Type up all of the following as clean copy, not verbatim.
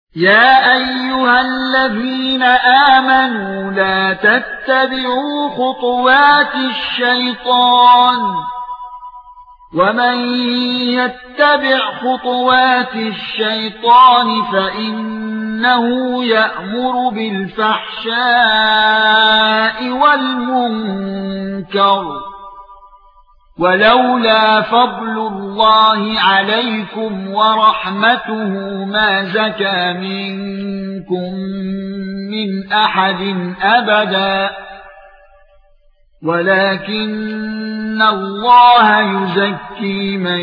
يا ايها الذين امنوا لا تتبعوا خطوات الشيطان ومن يتبع خطوات الشيطان فإنه يأمر بالفحشاء والمنكر ولولا فضل الله عليكم ورحمته ما زكى منكم من أحد أبدا ولكن الله يزكي من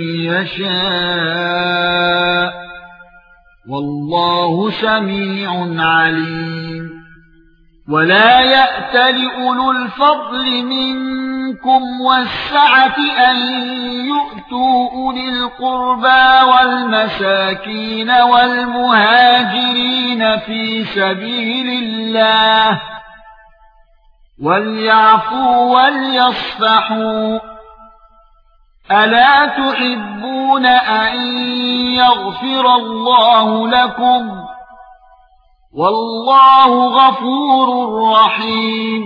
يشاء والله سميع عليم ولا يأتل أولو الفضل منكم والسعة أن يؤتوا أولي القربى والمساكين والمهاجرين في سبيل الله وليعفوا وليصفحوا ألا تحبون أن يغفر الله لكم والله غفور رحيم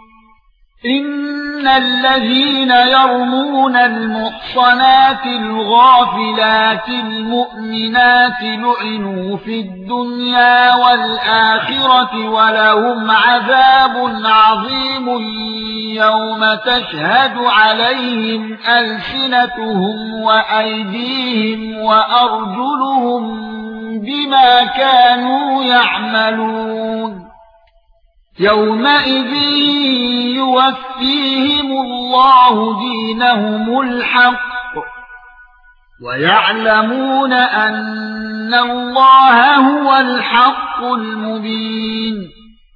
إن الذين يرمون المحصنات الغافلات المؤمنات لعنوا في الدنيا والآخرة ولهم عذاب عظيم يوم تشهد عليهم ألسنتهم وأيديهم وأرجلهم بما كانوا يعملون يومئذ يوفيهم الله دينهم الحق ويعلمون أن الله هو الحق المبين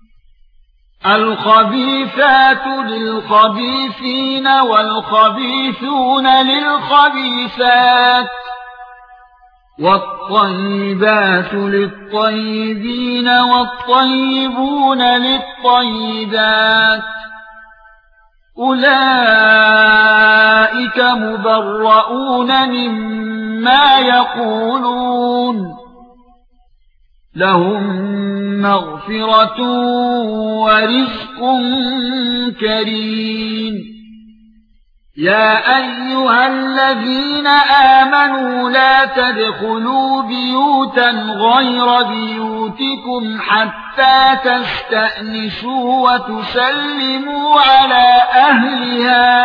الخبيثات للخبيثين والخبيثون للخبيثات والطيبات للطيبين والطيبون للطيبات أولئك مبرؤون مما يقولون لهم مغفرة ورزق كريم يا ايها الذين امنوا لا تدخلوا بيوتا غير بيوتكم حتى تستأنسوا وتسلموا على اهلها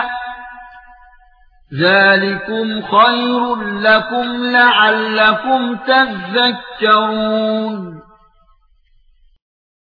ذلكم خير لكم لعلكم تذكرون